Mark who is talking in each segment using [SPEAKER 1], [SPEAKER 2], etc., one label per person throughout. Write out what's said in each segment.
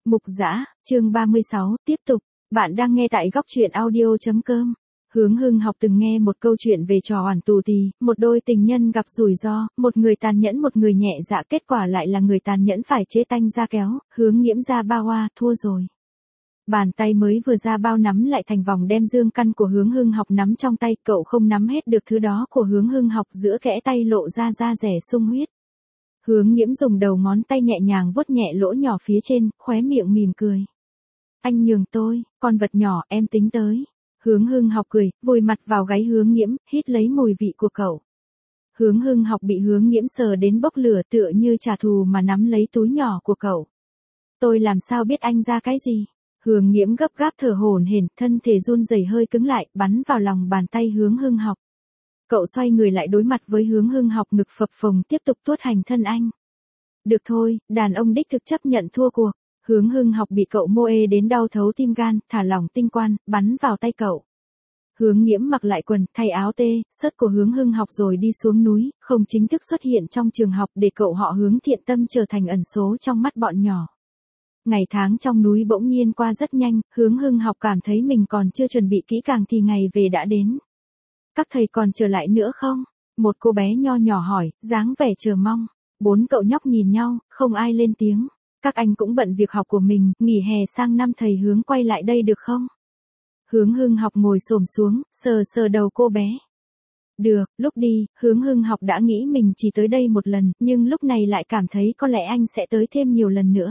[SPEAKER 1] Mục Dã, chương 36, tiếp tục. Bạn đang nghe tại góc truyện audio.com. Hướng Hưng học từng nghe một câu chuyện về trò oản tù tì, một đôi tình nhân gặp rủi ro, một người tàn nhẫn một người nhẹ dạ, kết quả lại là người tàn nhẫn phải chế tanh ra kéo, Hướng Nghiễm ra bao oa, thua rồi. Bàn tay mới vừa ra bao nắm lại thành vòng đem dương căn của Hướng Hưng học nắm trong tay, cậu không nắm hết được thứ đó của Hướng Hưng học, giữa kẽ tay lộ ra da rẻ sung huyết. Hướng Nghiễm dùng đầu ngón tay nhẹ nhàng vuốt nhẹ lỗ nhỏ phía trên, khóe miệng mỉm cười. Anh nhường tôi, con vật nhỏ, em tính tới. Hướng Hưng học cười, vùi mặt vào gáy Hướng Nghiễm, hít lấy mùi vị của cậu. Hướng Hưng học bị Hướng Nghiễm sờ đến bốc lửa, tựa như trả thù mà nắm lấy túi nhỏ của cậu. Tôi làm sao biết anh ra cái gì? Hướng Nghiễm gấp gáp thở hổn hển, thân thể run rẩy hơi cứng lại, bắn vào lòng bàn tay Hướng Hưng học. Cậu xoay người lại đối mặt với Hướng Hưng học, ngực phập phồng tiếp tục tuốt hành thân anh. Được thôi, đàn ông đích thực chấp nhận thua cuộc. Hướng Hưng học bị cậu mô ê đến đau thấu tim gan, thả lỏng tinh quan, bắn vào tay cậu. Hướng Nghiễm mặc lại quần, thay áo tê, sớt của Hướng Hưng học rồi đi xuống núi, không chính thức xuất hiện trong trường học để cậu họ Hướng thiện tâm trở thành ẩn số trong mắt bọn nhỏ. Ngày tháng trong núi bỗng nhiên qua rất nhanh, Hướng Hưng học cảm thấy mình còn chưa chuẩn bị kỹ càng thì ngày về đã đến. Các thầy còn trở lại nữa không? Một cô bé nho nhỏ hỏi, dáng vẻ chờ mong. Bốn cậu nhóc nhìn nhau, không ai lên tiếng. Các anh cũng bận việc học của mình, nghỉ hè sang năm thầy Hướng quay lại đây được không? Hướng Hưng học ngồi xổm xuống, sờ sờ đầu cô bé. Được, lúc đi, Hướng Hưng học đã nghĩ mình chỉ tới đây một lần, nhưng lúc này lại cảm thấy có lẽ anh sẽ tới thêm nhiều lần nữa.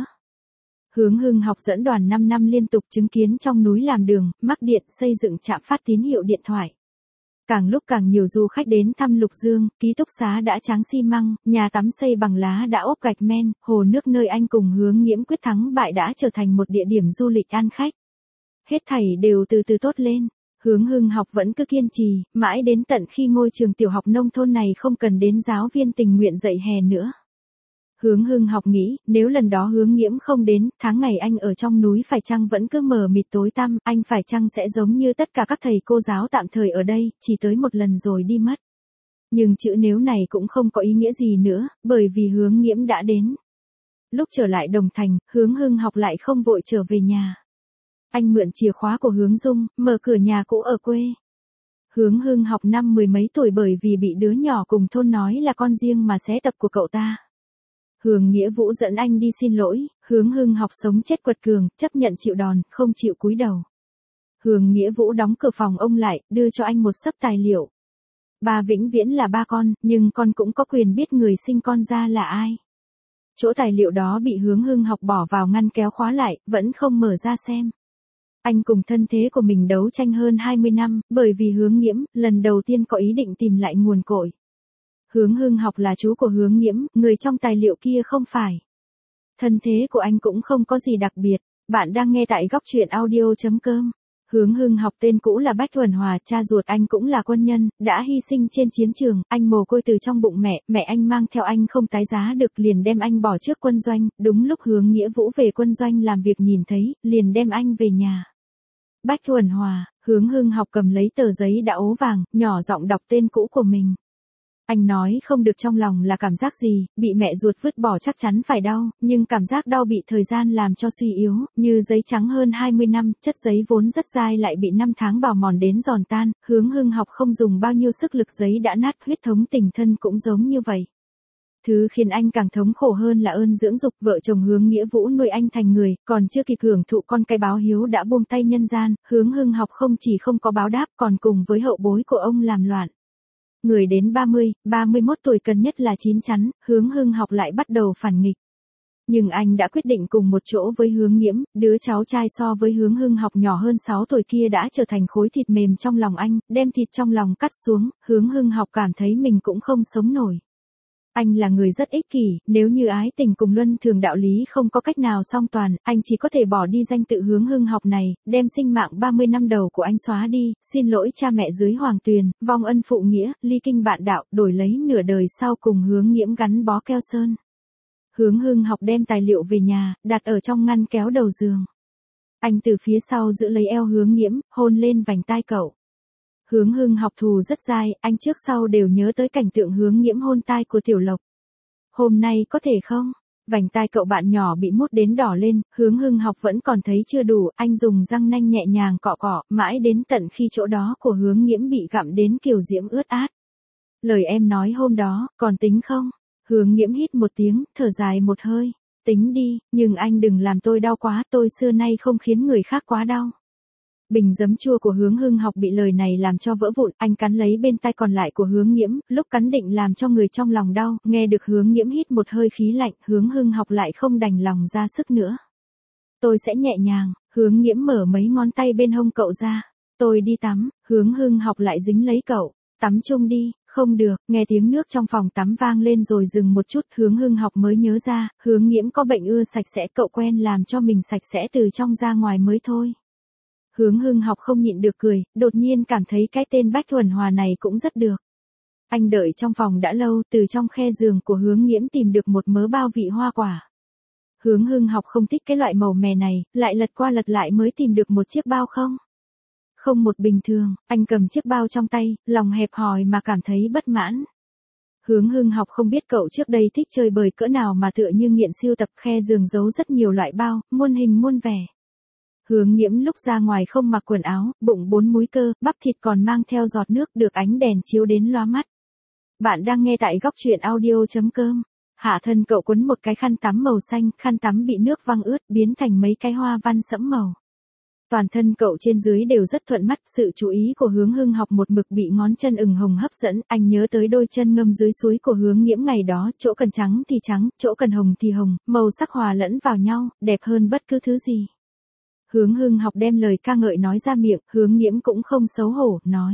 [SPEAKER 1] Hướng Hưng học dẫn đoàn 5 năm liên tục chứng kiến trong núi làm đường, mắc điện, xây dựng trạm phát tín hiệu điện thoại. Càng lúc càng nhiều du khách đến thăm Lục Dương, ký túc xá đã tráng xi măng, nhà tắm xây bằng lá đã ốp gạch men, hồ nước nơi anh cùng Hướng Nghiễm quyết thắng bại đã trở thành một địa điểm du lịch ăn khách. Hết thảy đều từ từ tốt lên. Hướng Hưng học vẫn cứ kiên trì, mãi đến tận khi ngôi trường tiểu học nông thôn này không cần đến giáo viên tình nguyện dạy hè nữa. Hướng Hưng học nghĩ, nếu lần đó Hướng Nghiễm không đến, tháng ngày anh ở trong núi phải chăng vẫn cứ mờ mịt tối tăm, anh phải chăng sẽ giống như tất cả các thầy cô giáo tạm thời ở đây, chỉ tới một lần rồi đi mất. Nhưng chữ nếu này cũng không có ý nghĩa gì nữa, bởi vì Hướng Nghiễm đã đến. Lúc trở lại Đồng Thành, Hướng Hưng học lại không vội trở về nhà. Anh mượn chìa khóa của Hướng Dung, mở cửa nhà cũ ở quê. Hướng Hưng học năm mười mấy tuổi bởi vì bị đứa nhỏ cùng thôn nói là con riêng mà xé tập của cậu ta. Hướng Nghĩa Vũ dẫn anh đi xin lỗi, Hướng Hưng học sống chết quật cường, chấp nhận chịu đòn, không chịu cúi đầu. Hướng Nghĩa Vũ đóng cửa phòng ông lại, đưa cho anh một xấp tài liệu. Ba vĩnh viễn là ba con, nhưng con cũng có quyền biết người sinh con ra là ai. Chỗ tài liệu đó bị Hướng Hưng học bỏ vào ngăn kéo khóa lại, vẫn không mở ra xem. Anh cùng thân thế của mình đấu tranh hơn 20 năm, bởi vì Hướng Nghiễm, lần đầu tiên có ý định tìm lại nguồn cội. Hướng Hưng học là chú của Hướng Nghiễm, người trong tài liệu kia không phải. Thân thế của anh cũng không có gì đặc biệt. Bạn đang nghe tại góc truyện audio.com. Hướng Hưng học tên cũ là Bách Thuần Hòa, cha ruột anh cũng là quân nhân, đã hy sinh trên chiến trường, anh mồ côi từ trong bụng mẹ anh mang theo anh không tái giá được liền đem anh bỏ trước quân doanh, đúng lúc Hướng Nghĩa Vũ về quân doanh làm việc nhìn thấy, liền đem anh về nhà. Bách Thuần Hòa, Hướng Hưng học cầm lấy tờ giấy đã ố vàng, nhỏ giọng đọc tên cũ của mình. Anh nói không được trong lòng là cảm giác gì, bị mẹ ruột vứt bỏ chắc chắn phải đau, nhưng cảm giác đau bị thời gian làm cho suy yếu, như giấy trắng hơn 20 năm, chất giấy vốn rất dai lại bị 5 tháng bào mòn đến giòn tan, Hướng Hưng học không dùng bao nhiêu sức lực giấy đã nát, huyết thống tình thân cũng giống như vậy. Thứ khiến anh càng thống khổ hơn là ơn dưỡng dục, vợ chồng Hướng Nghĩa Vũ nuôi anh thành người, còn chưa kịp hưởng thụ con cái báo hiếu đã buông tay nhân gian, Hướng Hưng học không chỉ không có báo đáp còn cùng với hậu bối của ông làm loạn. Người đến 30, 31 tuổi cần nhất là chín chắn, Hướng Hưng học lại bắt đầu phản nghịch. Nhưng anh đã quyết định cùng một chỗ với Hướng Nghiễm, đứa cháu trai so với Hướng Hưng học nhỏ hơn 6 tuổi kia đã trở thành khối thịt mềm trong lòng anh, đem thịt trong lòng cắt xuống, Hướng Hưng học cảm thấy mình cũng không sống nổi. Anh là người rất ích kỷ, nếu như ái tình cùng luân thường đạo lý không có cách nào song toàn, anh chỉ có thể bỏ đi danh tự Hướng Hưng học này, đem sinh mạng 30 năm đầu của anh xóa đi, xin lỗi cha mẹ dưới hoàng tuyền, vong ân phụ nghĩa, ly kinh bạn đạo, đổi lấy nửa đời sau cùng Hướng Nghiễm gắn bó keo sơn. Hướng Hưng học đem tài liệu về nhà, đặt ở trong ngăn kéo đầu giường. Anh từ phía sau giữ lấy eo Hướng Nghiễm, hôn lên vành tai cậu. Hướng Hưng học thù rất dai, anh trước sau đều nhớ tới cảnh tượng Hướng Nghiễm hôn tai của Tiểu Lộc. Hôm nay có thể không? Vành tai cậu bạn nhỏ bị mút đến đỏ lên, Hướng Hưng Học vẫn còn thấy chưa đủ, anh dùng răng nanh nhẹ nhàng cọ cọ, mãi đến tận khi chỗ đó của Hướng Nghiễm bị gặm đến kiểu diễm ướt át. Lời em nói hôm đó, còn tính không? Hướng Nghiễm hít một tiếng, thở dài một hơi. Tính đi, nhưng anh đừng làm tôi đau quá, tôi xưa nay không khiến người khác quá đau. Bình giấm chua của Hướng Hưng Học bị lời này làm cho vỡ vụn, anh cắn lấy bên tai còn lại của Hướng Nghiễm, lúc cắn định làm cho người trong lòng đau, nghe được Hướng Nghiễm hít một hơi khí lạnh, Hướng Hưng Học lại không đành lòng ra sức nữa. Tôi sẽ nhẹ nhàng, Hướng Nghiễm mở mấy ngón tay bên hông cậu ra. Tôi đi tắm, Hướng Hưng Học lại dính lấy cậu. Tắm chung đi, không được, nghe tiếng nước trong phòng tắm vang lên rồi dừng một chút, Hướng Hưng Học mới nhớ ra, Hướng Nghiễm có bệnh ưa sạch sẽ, cậu quen làm cho mình sạch sẽ từ trong ra ngoài mới thôi. Hướng Hưng Học không nhịn được cười, đột nhiên cảm thấy cái tên Bách Thuần Hòa này cũng rất được. Anh đợi trong phòng đã lâu, từ trong khe giường của Hướng Nghiễm tìm được một mớ bao vị hoa quả. Hướng Hưng Học không thích cái loại màu mè này, lại lật qua lật lại mới tìm được một chiếc bao không một bình thường, anh cầm chiếc bao trong tay, lòng hẹp hòi mà cảm thấy bất mãn. Hướng Hưng Học không biết cậu trước đây thích chơi bời cỡ nào mà tựa như nghiện sưu tập, khe giường giấu rất nhiều loại bao, muôn hình muôn vẻ. Hướng Nghiễm lúc ra ngoài không mặc quần áo, bụng 4 múi cơ, bắp thịt còn mang theo giọt nước, được ánh đèn chiếu đến lóa mắt. Bạn đang nghe tại góc truyện audio.com. Hạ thân cậu quấn một cái khăn tắm màu xanh, khăn tắm bị nước văng ướt, biến thành mấy cái hoa văn sẫm màu. Toàn thân cậu trên dưới đều rất thuận mắt, sự chú ý của Hướng Hưng Học một mực bị ngón chân ửng hồng hấp dẫn, anh nhớ tới đôi chân ngâm dưới suối của Hướng Nghiễm ngày đó, chỗ cần trắng thì trắng, chỗ cần hồng thì hồng, màu sắc hòa lẫn vào nhau, đẹp hơn bất cứ thứ gì. Hướng Hưng Học đem lời ca ngợi nói ra miệng, Hướng Nghiễm cũng không xấu hổ, nói.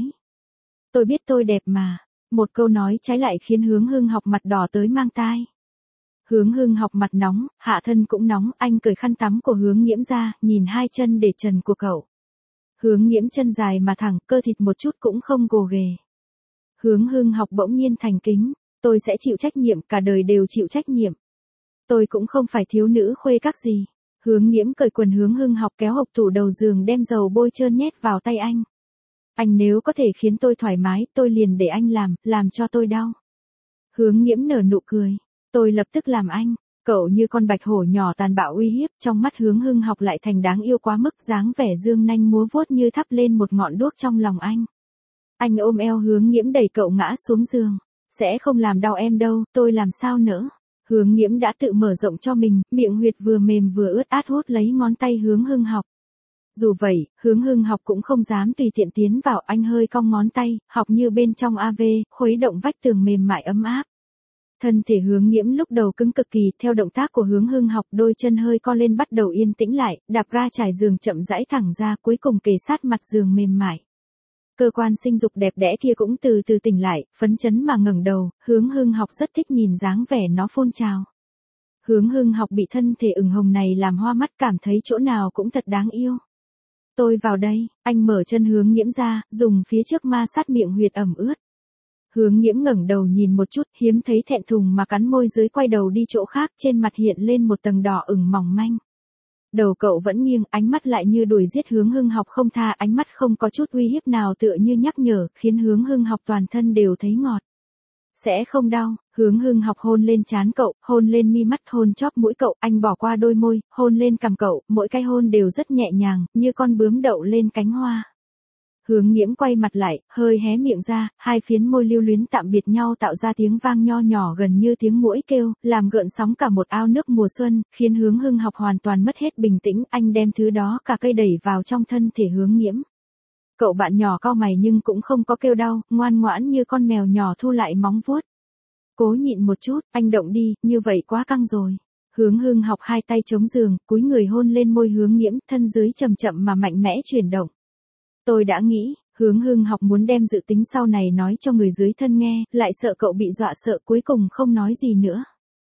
[SPEAKER 1] Tôi biết tôi đẹp mà. Một câu nói trái lại khiến Hướng Hưng Học mặt đỏ tới mang tai. Hướng Hưng Học mặt nóng, hạ thân cũng nóng, anh cởi khăn tắm của Hướng Nghiễm ra, nhìn hai chân để trần của cậu. Hướng Nghiễm chân dài mà thẳng, cơ thịt một chút cũng không gồ ghề. Hướng Hưng Học bỗng nhiên thành kính, tôi sẽ chịu trách nhiệm, cả đời đều chịu trách nhiệm. Tôi cũng không phải thiếu nữ khuê các gì. Hướng Nghiễm cởi quần Hướng Hưng Học kéo hộc tủ đầu giường đem dầu bôi trơn nhét vào tay anh. Anh nếu có thể khiến tôi thoải mái, tôi liền để anh làm cho tôi đau. Hướng Nghiễm nở nụ cười. Tôi lập tức làm anh. Cậu như con bạch hổ nhỏ tàn bạo uy hiếp, trong mắt Hướng Hưng Học lại thành đáng yêu quá mức, dáng vẻ dương nanh múa vuốt như thắp lên một ngọn đuốc trong lòng anh. Anh ôm eo Hướng Nghiễm đẩy cậu ngã xuống giường. Sẽ không làm đau em đâu, tôi làm sao nữa. Hướng Nghiễm đã tự mở rộng cho mình, miệng huyệt vừa mềm vừa ướt át hút lấy ngón tay Hướng Hưng Học. Dù vậy, Hướng Hưng Học cũng không dám tùy tiện tiến vào, anh hơi cong ngón tay, học như bên trong AV, khuấy động vách tường mềm mại ấm áp. Thân thể Hướng Nghiễm lúc đầu cứng cực kỳ, theo động tác của Hướng Hưng Học, đôi chân hơi co lên bắt đầu yên tĩnh lại, đạp ga trải giường chậm rãi thẳng ra, cuối cùng kề sát mặt giường mềm mại. Cơ quan sinh dục đẹp đẽ kia cũng từ từ tỉnh lại, phấn chấn mà ngẩng đầu, Hướng Hưng Học rất thích nhìn dáng vẻ nó phun trào. Hướng Hưng Học bị thân thể ửng hồng này làm hoa mắt, cảm thấy chỗ nào cũng thật đáng yêu. Tôi vào đây, anh mở chân Hướng Nghiễm ra, dùng phía trước ma sát miệng huyệt ẩm ướt. Hướng Nghiễm ngẩng đầu nhìn một chút, hiếm thấy thẹn thùng mà cắn môi dưới, quay đầu đi chỗ khác, trên mặt hiện lên một tầng đỏ ửng mỏng manh. Đầu cậu vẫn nghiêng, ánh mắt lại như đuổi giết Hướng Hưng Học không tha, ánh mắt không có chút uy hiếp nào, tựa như nhắc nhở, khiến Hướng Hưng Học toàn thân đều thấy ngọt. Sẽ không đau. Hướng Hưng Học hôn lên trán cậu, hôn lên mi mắt, hôn chóp mũi cậu, anh bỏ qua đôi môi, hôn lên cằm cậu, mỗi cái hôn đều rất nhẹ nhàng, như con bướm đậu lên cánh hoa. Hướng Nghiễm quay mặt lại, hơi hé miệng ra, hai phiến môi lưu luyến tạm biệt nhau tạo ra tiếng vang nho nhỏ gần như tiếng muỗi kêu, làm gợn sóng cả một ao nước mùa xuân, khiến Hướng Hưng Học hoàn toàn mất hết bình tĩnh, anh đem thứ đó cả cây đẩy vào trong thân thể Hướng Nghiễm. Cậu bạn nhỏ cau mày nhưng cũng không có kêu đau, ngoan ngoãn như con mèo nhỏ thu lại móng vuốt. Cố nhịn một chút, anh động đi, như vậy quá căng rồi. Hướng Hưng Học hai tay chống giường, cúi người hôn lên môi Hướng Nghiễm, thân dưới chậm chậm mà mạnh mẽ chuyển động. Tôi đã nghĩ, Hướng Hưng Học muốn đem dự tính sau này nói cho người dưới thân nghe, lại sợ cậu bị dọa sợ, cuối cùng không nói gì nữa.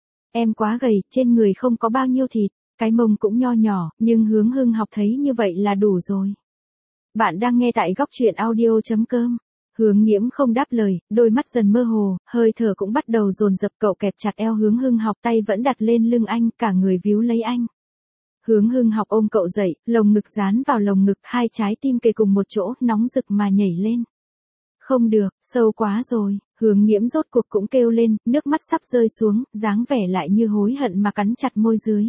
[SPEAKER 1] Em quá gầy, trên người không có bao nhiêu thịt, cái mông cũng nho nhỏ, nhưng Hướng Hưng Học thấy như vậy là đủ rồi. Bạn đang nghe tại góc truyện audio.com. Hướng Nghiễm không đáp lời, đôi mắt dần mơ hồ, hơi thở cũng bắt đầu dồn dập, cậu kẹp chặt eo Hướng Hưng Học, tay vẫn đặt lên lưng anh, cả người víu lấy anh. Hướng Hưng Học ôm cậu dậy, lồng ngực dán vào lồng ngực, hai trái tim kề cùng một chỗ, nóng rực mà nhảy lên. Không được, sâu quá rồi, Hướng Nghiễm rốt cuộc cũng kêu lên, nước mắt sắp rơi xuống, dáng vẻ lại như hối hận mà cắn chặt môi dưới.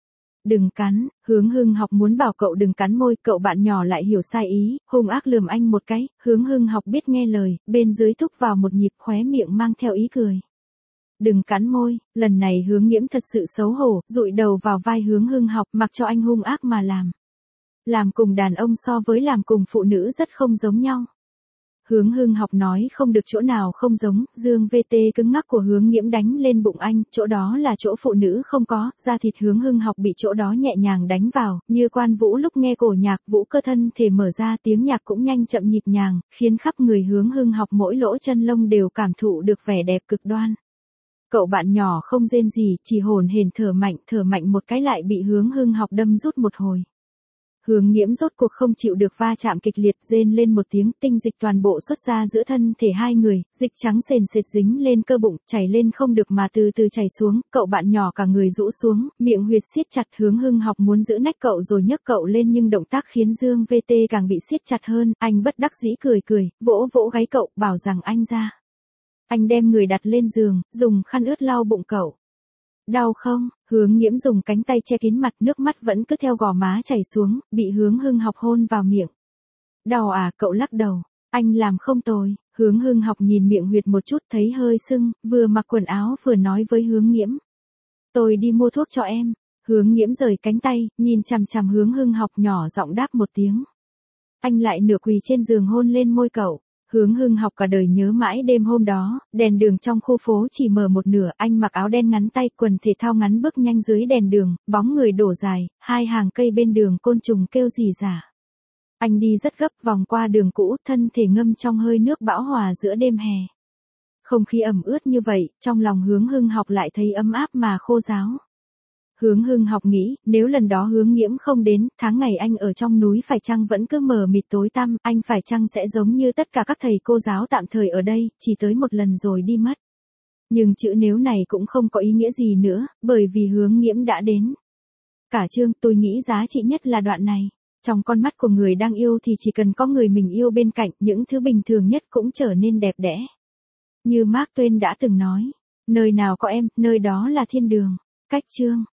[SPEAKER 1] Đừng cắn, Hướng Hưng học muốn bảo cậu đừng cắn môi, cậu bạn nhỏ lại hiểu sai ý, hung ác lườm anh một cái, Hướng Hưng học biết nghe lời, bên dưới thúc vào một nhịp khóe miệng mang theo ý cười. Đừng cắn môi, lần này Hướng Nghiễm thật sự xấu hổ, dụi đầu vào vai Hướng Hưng học mặc cho anh hung ác mà làm. Làm cùng đàn ông so với làm cùng phụ nữ rất không giống nhau. Hướng Hưng học nói không được chỗ nào không giống, dương VT cứng ngắc của Hướng Nghiễm đánh lên bụng anh, chỗ đó là chỗ phụ nữ không có, da thịt Hướng Hưng học bị chỗ đó nhẹ nhàng đánh vào, như Quan Vũ lúc nghe cổ nhạc, vũ cơ thân thể mở ra, tiếng nhạc cũng nhanh chậm nhịp nhàng, khiến khắp người Hướng Hưng học mỗi lỗ chân lông đều cảm thụ được vẻ đẹp cực đoan. Cậu bạn nhỏ không rên gì, chỉ hồn hển thở mạnh một cái lại bị Hướng Hưng học đâm rút một hồi. Hướng Nghiễm rốt cuộc không chịu được va chạm kịch liệt, rên lên một tiếng, tinh dịch toàn bộ xuất ra giữa thân thể hai người, dịch trắng sền sệt dính lên cơ bụng, chảy lên không được mà từ từ chảy xuống, cậu bạn nhỏ cả người rũ xuống, miệng huyệt siết chặt. Hướng Hưng học muốn giữ nách cậu rồi nhấc cậu lên nhưng động tác khiến Dương VT càng bị siết chặt hơn, anh bất đắc dĩ cười, vỗ vỗ gáy cậu, bảo rằng anh ra. Anh đem người đặt lên giường, dùng khăn ướt lau bụng cậu. Đau không? Hướng Nghiễm dùng cánh tay che kín mặt, nước mắt vẫn cứ theo gò má chảy xuống, bị Hướng Hưng học hôn vào miệng. Đau à? Cậu lắc đầu. Anh làm không tồi. Hướng Hưng học nhìn miệng huyệt một chút thấy hơi sưng, vừa mặc quần áo vừa nói với Hướng Nghiễm. Tôi đi mua thuốc cho em. Hướng Nghiễm rời cánh tay, nhìn chằm chằm Hướng Hưng học nhỏ giọng đáp một tiếng. Anh lại nửa quỳ trên giường hôn lên môi cậu. Hướng Hưng học cả đời nhớ mãi đêm hôm đó, đèn đường trong khu phố chỉ mở một nửa, anh mặc áo đen ngắn tay, quần thể thao ngắn bước nhanh dưới đèn đường, bóng người đổ dài, hai hàng cây bên đường côn trùng kêu rỉ rả. Anh đi rất gấp vòng qua đường cũ, thân thể ngâm trong hơi nước bão hòa giữa đêm hè. Không khí ẩm ướt như vậy, trong lòng Hướng Hưng học lại thấy ấm áp mà khô ráo. Hướng Hưng học nghĩ, nếu lần đó Hướng Nghiễm không đến, tháng ngày anh ở trong núi phải chăng vẫn cứ mờ mịt tối tăm, anh phải chăng sẽ giống như tất cả các thầy cô giáo tạm thời ở đây, chỉ tới một lần rồi đi mất. Nhưng chữ nếu này cũng không có ý nghĩa gì nữa, bởi vì Hướng Nghiễm đã đến. Cả chương, tôi nghĩ giá trị nhất là đoạn này. Trong con mắt của người đang yêu thì chỉ cần có người mình yêu bên cạnh, những thứ bình thường nhất cũng trở nên đẹp đẽ. Như Mark Twain đã từng nói, nơi nào có em, nơi đó là thiên đường. Cách chương.